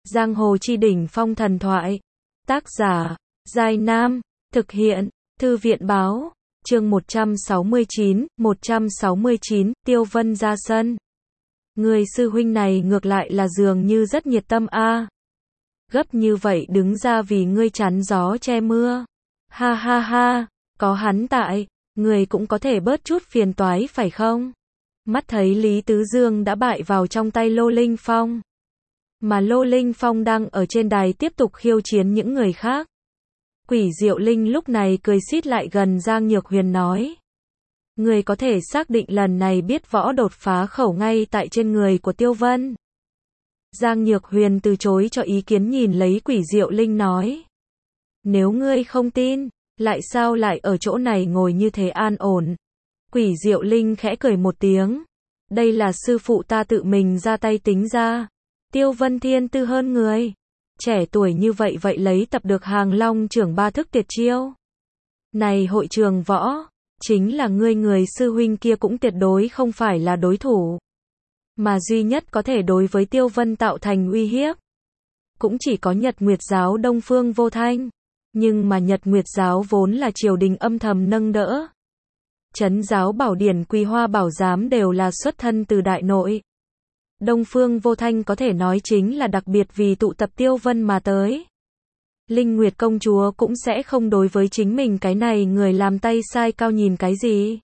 Giang hồ chi đỉnh phong thần thoại. Tác giả, Giai Nam. Thực hiện, Thư viện báo. Chương 169, Tiêu Vân ra sân. Người sư huynh này ngược lại là dường như rất nhiệt tâm a. Gấp như vậy đứng ra vì ngươi chắn gió che mưa. Ha ha ha, có hắn tại, người cũng có thể bớt chút phiền toái phải không? Mắt thấy Lý Tứ Dương đã bại vào trong tay Lô Linh Phong. Mà Lô Linh Phong đang ở trên đài tiếp tục khiêu chiến những người khác. Quỷ Diệu Linh lúc này cười xít lại gần Giang Nhược Huyền nói. Người có thể xác định lần này biết võ đột phá khẩu ngay tại trên người của Tiêu Vân. Giang Nhược Huyền từ chối cho ý kiến nhìn lấy Quỷ Diệu Linh nói. Nếu ngươi không tin, lại sao lại ở chỗ này ngồi như thế an ổn? Quỷ Diệu Linh khẽ cười một tiếng. Đây là sư phụ ta tự mình ra tay tính ra. Tiêu Vân thiên tư hơn người. Trẻ tuổi như vậy lấy tập được Hàng Long trưởng ba thức tuyệt chiêu. Này hội trường võ, chính là ngươi người sư huynh kia cũng tuyệt đối không phải là đối thủ. Mà duy nhất có thể đối với Tiêu Vân tạo thành uy hiếp. Cũng chỉ có Nhật Nguyệt Giáo Đông Phương Vô Thanh. Nhưng mà Nhật Nguyệt Giáo vốn là triều đình âm thầm nâng đỡ. Trấn giáo Bảo Điển Quỳ Hoa Bảo Giám đều là xuất thân từ đại nội. Đông Phương Vô Thanh có thể nói chính là đặc biệt vì tụ tập Tiêu Vân mà tới. Linh Nguyệt công chúa cũng sẽ không đối với chính mình cái này người làm tay sai cao nhìn cái gì.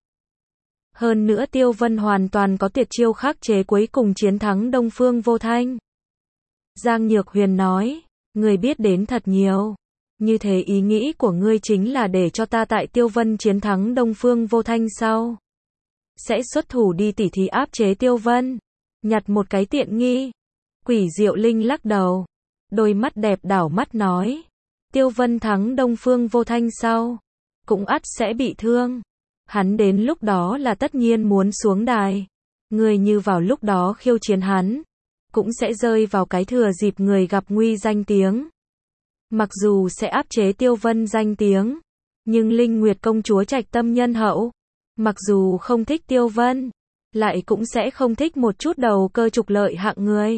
Hơn nữa Tiêu Vân hoàn toàn có tuyệt chiêu khắc chế cuối cùng chiến thắng Đông Phương Vô Thanh. Giang Nhược Huyền nói, người biết đến thật nhiều. Như thế ý nghĩ của ngươi chính là để cho ta tại Tiêu Vân chiến thắng Đông Phương Vô Thanh sau. Sẽ xuất thủ đi tỉ thí áp chế Tiêu Vân. Nhặt một cái tiện nghi. Quỷ Diệu Linh lắc đầu. Đôi mắt đẹp đảo mắt nói. Tiêu Vân thắng Đông Phương Vô Thanh sau. Cũng ắt sẽ bị thương. Hắn đến lúc đó là tất nhiên muốn xuống đài. Người như vào lúc đó khiêu chiến hắn. Cũng sẽ rơi vào cái thừa dịp người gặp nguy danh tiếng. Mặc dù sẽ áp chế Tiêu Vân danh tiếng. Nhưng Linh Nguyệt công chúa trạch tâm nhân hậu. Mặc dù không thích Tiêu Vân. Lại cũng sẽ không thích một chút đầu cơ trục lợi hạng người.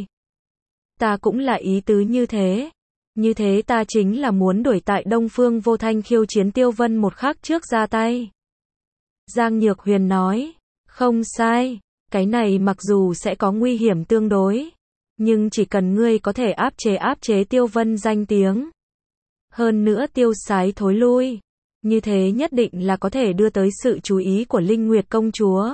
Ta cũng là ý tứ như thế. Như thế ta chính là muốn đuổi tại Đông Phương Vô Thanh khiêu chiến Tiêu Vân một khắc trước ra tay. Giang Nhược Huyền nói. Không sai. Cái này mặc dù sẽ có nguy hiểm tương đối. Nhưng chỉ cần ngươi có thể áp chế Tiêu Vân danh tiếng. Hơn nữa tiêu sái thối lui. Như thế nhất định là có thể đưa tới sự chú ý của Linh Nguyệt công chúa.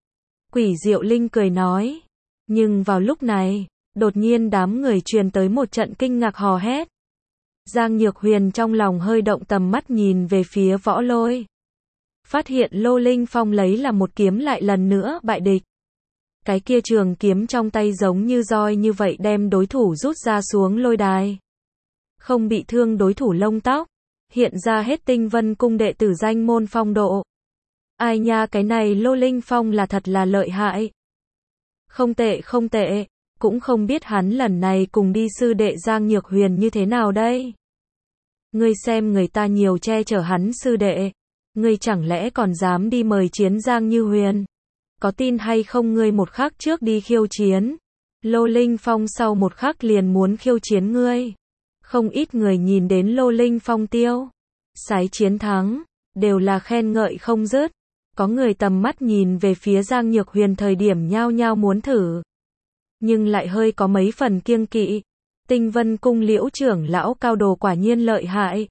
Quỷ Diệu Linh cười nói. Nhưng vào lúc này, đột nhiên đám người truyền tới một trận kinh ngạc hò hét. Giang Nhược Huyền trong lòng hơi động tầm mắt nhìn về phía Võ Lôi. Phát hiện Lô Linh Phong lấy là một kiếm lại lần nữa bại địch. Cái kia trường kiếm trong tay giống như roi như vậy đem đối thủ rút ra xuống lôi đài. Không bị thương đối thủ lông tóc. Hiện ra hết Tinh Vân cung đệ tử danh môn phong độ. Ai nha, cái này Lô Linh Phong là thật là lợi hại. Không tệ không tệ. Cũng không biết hắn lần này cùng đi sư đệ Giang Nhược Huyền như thế nào đây. Ngươi xem người ta nhiều che chở hắn sư đệ. Ngươi chẳng lẽ còn dám đi mời chiến Giang Như Huyền. Có tin hay không ngươi một khắc trước đi khiêu chiến. Lô Linh Phong sau một khắc liền muốn khiêu chiến ngươi. Không ít người nhìn đến Lô Linh Phong tiêu sái chiến thắng. Đều là khen ngợi không dứt. Có người tầm mắt nhìn về phía Giang Nhược Huyền thời điểm nhao nhao muốn thử. Nhưng lại hơi có mấy phần kiêng kỵ. Tinh Vân cung Liễu trưởng lão cao đồ quả nhiên lợi hại.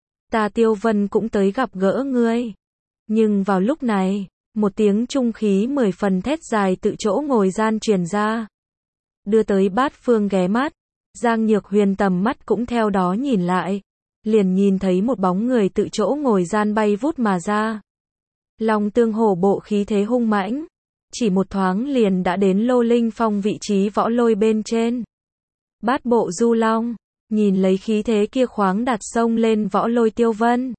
Ta Tiêu Vân cũng tới gặp gỡ ngươi. Nhưng vào lúc này, một tiếng trung khí 10 phần thét dài tự chỗ ngồi gian truyền ra. Đưa tới bát phương ghé mắt. Giang Nhược Huyền tầm mắt cũng theo đó nhìn lại. Liền nhìn thấy một bóng người tự chỗ ngồi gian bay vút mà ra. Long tương hổ bộ khí thế hung mãnh. Chỉ một thoáng liền đã đến Lô Linh Phong vị trí Võ Lôi bên trên. Bát bộ du long. Nhìn lấy khí thế kia khoáng đạt sông lên Võ Lôi Tiêu Vân.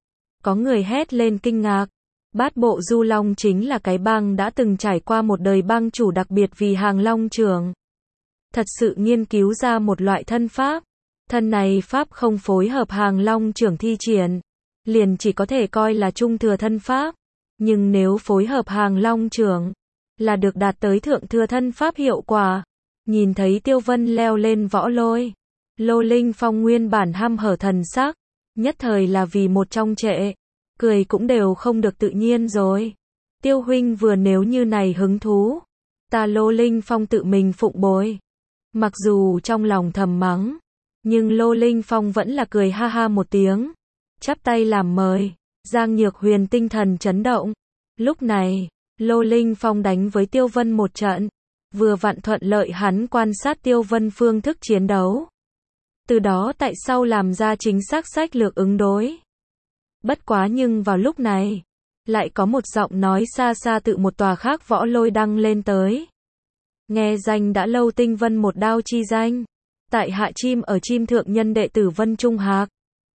Có người hét lên kinh ngạc. Bát bộ du long chính là cái bang đã từng trải qua một đời bang chủ đặc biệt vì Hàng Long trưởng. Thật sự nghiên cứu ra một loại thân pháp. Thân này pháp không phối hợp Hàng Long trưởng thi triển. Liền chỉ có thể coi là trung thừa thân pháp. Nhưng nếu phối hợp Hàng Long trưởng, là được đạt tới thượng thừa thân pháp hiệu quả. Nhìn thấy Tiêu Vân leo lên Võ Lôi, Lô Linh Phong nguyên bản hăm hở thần sắc, nhất thời là vì một trong trệ, cười cũng đều không được tự nhiên rồi. Tiêu huynh vừa nếu như này hứng thú, ta Lô Linh Phong tự mình phụng bồi. Mặc dù trong lòng thầm mắng, nhưng Lô Linh Phong vẫn là cười ha ha một tiếng, chắp tay làm mời. Giang Nhược Huyền tinh thần chấn động. Lúc này, Lô Linh Phong đánh với Tiêu Vân một trận, vừa vặn thuận lợi hắn quan sát Tiêu Vân phương thức chiến đấu. Từ đó tại sau làm ra chính xác sách lược ứng đối. Bất quá nhưng vào lúc này, lại có một giọng nói xa xa tự một tòa khác võ lôi đăng lên tới. Nghe danh đã lâu tinh vân một đao chi danh. Tại hạ chim ở chim thượng nhân đệ tử Vân Trung Hạc.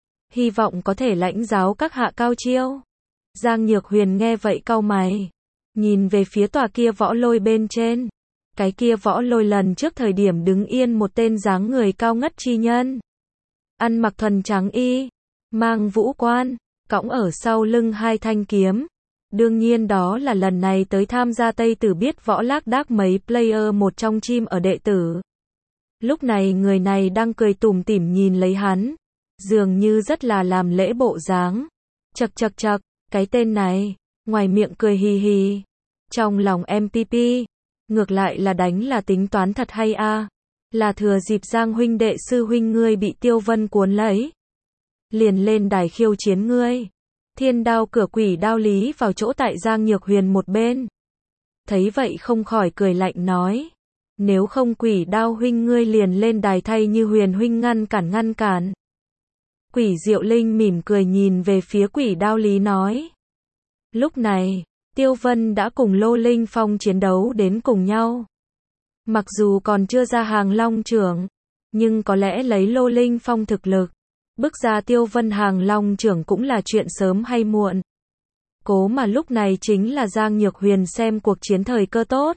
Hy vọng có thể lãnh giáo các hạ cao chiêu. Giang Nhược Huyền nghe vậy cau mày. Nhìn về phía tòa kia võ lôi bên trên. Cái kia võ lôi lần trước thời điểm đứng yên một tên dáng người cao ngất chi nhân. Ăn mặc thuần trắng y, mang vũ quan, cõng ở sau lưng hai thanh kiếm. Đương nhiên đó là lần này tới tham gia Tây Tử biết võ lác đác mấy player một trong chim ở đệ tử. Lúc này người này đang cười tủm tỉm nhìn lấy hắn, dường như rất là làm lễ bộ dáng. Chậc chậc chậc, cái tên này, ngoài miệng cười hì hì, trong lòng MPP, ngược lại là đánh là tính toán thật hay a. Là thừa dịp Giang huynh đệ sư huynh ngươi bị Tiêu Vân cuốn lấy, liền lên đài khiêu chiến ngươi. Thiên đao cửa quỷ đao lý vào chỗ tại Giang Nhược Huyền một bên. Thấy vậy không khỏi cười lạnh nói. Nếu không quỷ đao huynh ngươi liền lên đài thay như Huyền huynh ngăn cản. Quỷ Diệu Linh mỉm cười nhìn về phía quỷ đao lý nói. Lúc này, Tiêu Vân đã cùng Lô Linh Phong chiến đấu đến cùng nhau. Mặc dù còn chưa ra hàng long trưởng, nhưng có lẽ lấy Lô Linh Phong thực lực, bước ra Tiêu Vân hàng long trưởng cũng là chuyện sớm hay muộn. Cố mà lúc này chính là Giang Nhược Huyền xem cuộc chiến thời cơ tốt.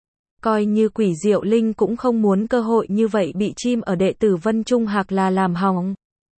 Coi như quỷ Diệu Linh cũng không muốn cơ hội như vậy bị chim ở đệ tử Vân Trung Hạc là làm hỏng.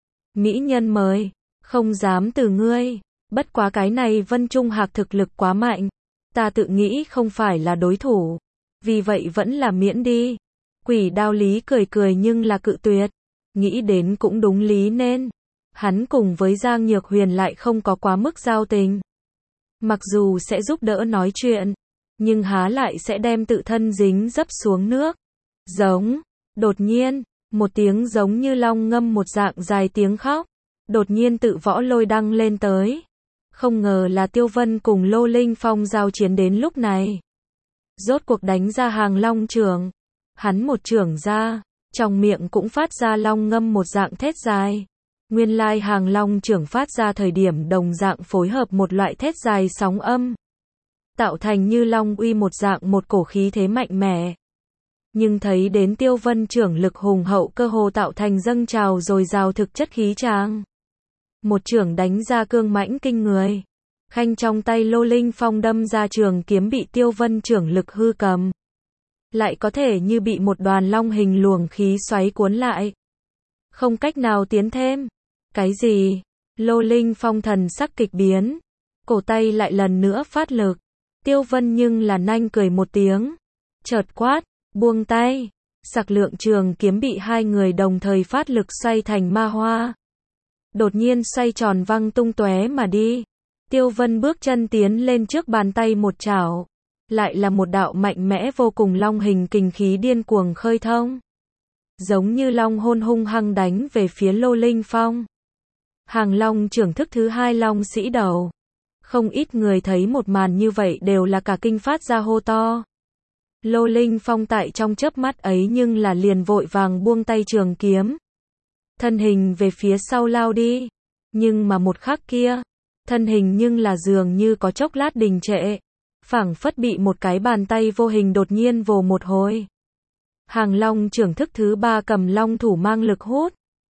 Mỹ nhân mời, không dám từ ngươi, bất quá cái này Vân Trung Hạc thực lực quá mạnh, ta tự nghĩ không phải là đối thủ, vì vậy vẫn là miễn đi. Quỷ đao lý cười nhưng là cự tuyệt, nghĩ đến cũng đúng lý nên, hắn cùng với Giang Nhược Huyền lại không có quá mức giao tình. Mặc dù sẽ giúp đỡ nói chuyện, nhưng há lại sẽ đem tự thân dính dấp xuống nước. Giống, đột nhiên, một tiếng giống như long ngâm một dạng dài tiếng khóc, đột nhiên tự võ lôi đăng lên tới. Không ngờ là Tiêu Vân cùng Lô Linh Phong giao chiến đến lúc này. Rốt cuộc đánh ra hàng long trưởng. Hắn một trưởng ra, trong miệng cũng phát ra long ngâm một dạng thét dài. Nguyên lai hàng long trưởng phát ra thời điểm đồng dạng phối hợp một loại thét dài sóng âm, tạo thành như long uy một dạng một cổ khí thế mạnh mẽ. Nhưng thấy đến Tiêu Vân trưởng lực hùng hậu cơ hồ tạo thành dâng trào dồi dào thực chất khí tràng. Một trưởng đánh ra cương mãnh kinh người. Khanh trong tay Lô Linh Phong đâm ra trường kiếm bị Tiêu Vân trưởng lực hư cầm. Lại có thể như bị một đoàn long hình luồng khí xoáy cuốn lại. Không cách nào tiến thêm. Cái gì? Lô Linh Phong thần sắc kịch biến. Cổ tay lại lần nữa phát lực. Tiêu Vân nhưng là nanh cười một tiếng. Chợt quát, buông tay. Sặc lượng trường kiếm bị hai người đồng thời phát lực xoay thành ma hoa. Đột nhiên xoay tròn văng tung tóe mà đi. Tiêu Vân bước chân tiến lên trước bàn tay một chảo. Lại là một đạo mạnh mẽ vô cùng long hình kình khí điên cuồng khơi thông. Giống như long hôn hung hăng đánh về phía Lô Linh Phong. Hàng long trưởng thức thứ hai long sĩ đầu. Không ít người thấy một màn như vậy đều là cả kinh phát ra hô to. Lô Linh Phong tại trong chớp mắt ấy nhưng là liền vội vàng buông tay trường kiếm. Thân hình về phía sau lao đi. Nhưng mà một khắc kia, thân hình nhưng là dường như có chốc lát đình trệ. Phảng phất bị một cái bàn tay vô hình đột nhiên vồ một hồi. Hàng long trưởng thức thứ ba cầm long thủ mang lực hút.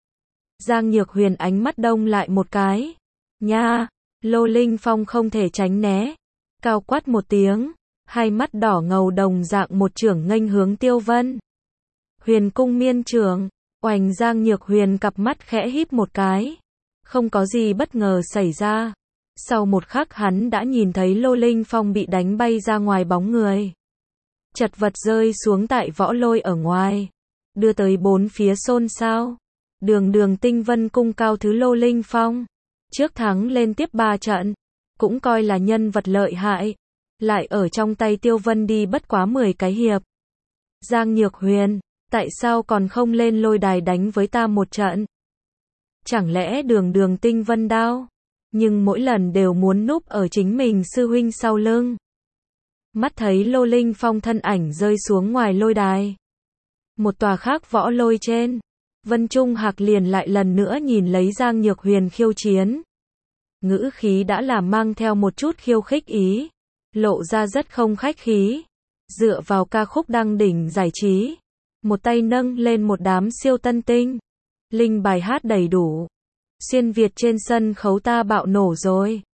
Giang Nhược Huyền ánh mắt đông lại một cái. Nha, Lô Linh Phong không thể tránh né. Cao quát một tiếng, hai mắt đỏ ngầu đồng dạng một chưởng nghênh hướng Tiêu Vân. Huyền cung miên chưởng, oành Giang Nhược Huyền cặp mắt khẽ híp một cái. Không có gì bất ngờ xảy ra. Sau một khắc hắn đã nhìn thấy Lô Linh Phong bị đánh bay ra ngoài bóng người. Chật vật rơi xuống tại võ lôi ở ngoài. Đưa tới bốn phía xôn xao. Đường Đường Tinh Vân cung cao thứ Lô Linh Phong. Trước thắng lên tiếp 3 trận, cũng coi là nhân vật lợi hại. Lại ở trong tay Tiêu Vân đi bất quá 10 cái hiệp. Giang Nhược Huyền, tại sao còn không lên lôi đài đánh với ta một trận? Chẳng lẽ Đường Đường Tinh Vân đao? Nhưng mỗi lần đều muốn núp ở chính mình sư huynh sau lưng. Mắt thấy Lô Linh Phong thân ảnh rơi xuống ngoài lôi đài. Một tòa khác võ lôi trên, Vân Trung Hạc liền lại lần nữa nhìn lấy Giang Nhược Huyền khiêu chiến. Ngữ khí đã là mang theo một chút khiêu khích ý, lộ ra rất không khách khí. Dựa vào ca khúc đăng đỉnh giải trí, một tay nâng lên một đám siêu tân tinh. Linh bài hát đầy đủ. Xuyên Việt trên sân khấu ta bạo nổ rồi.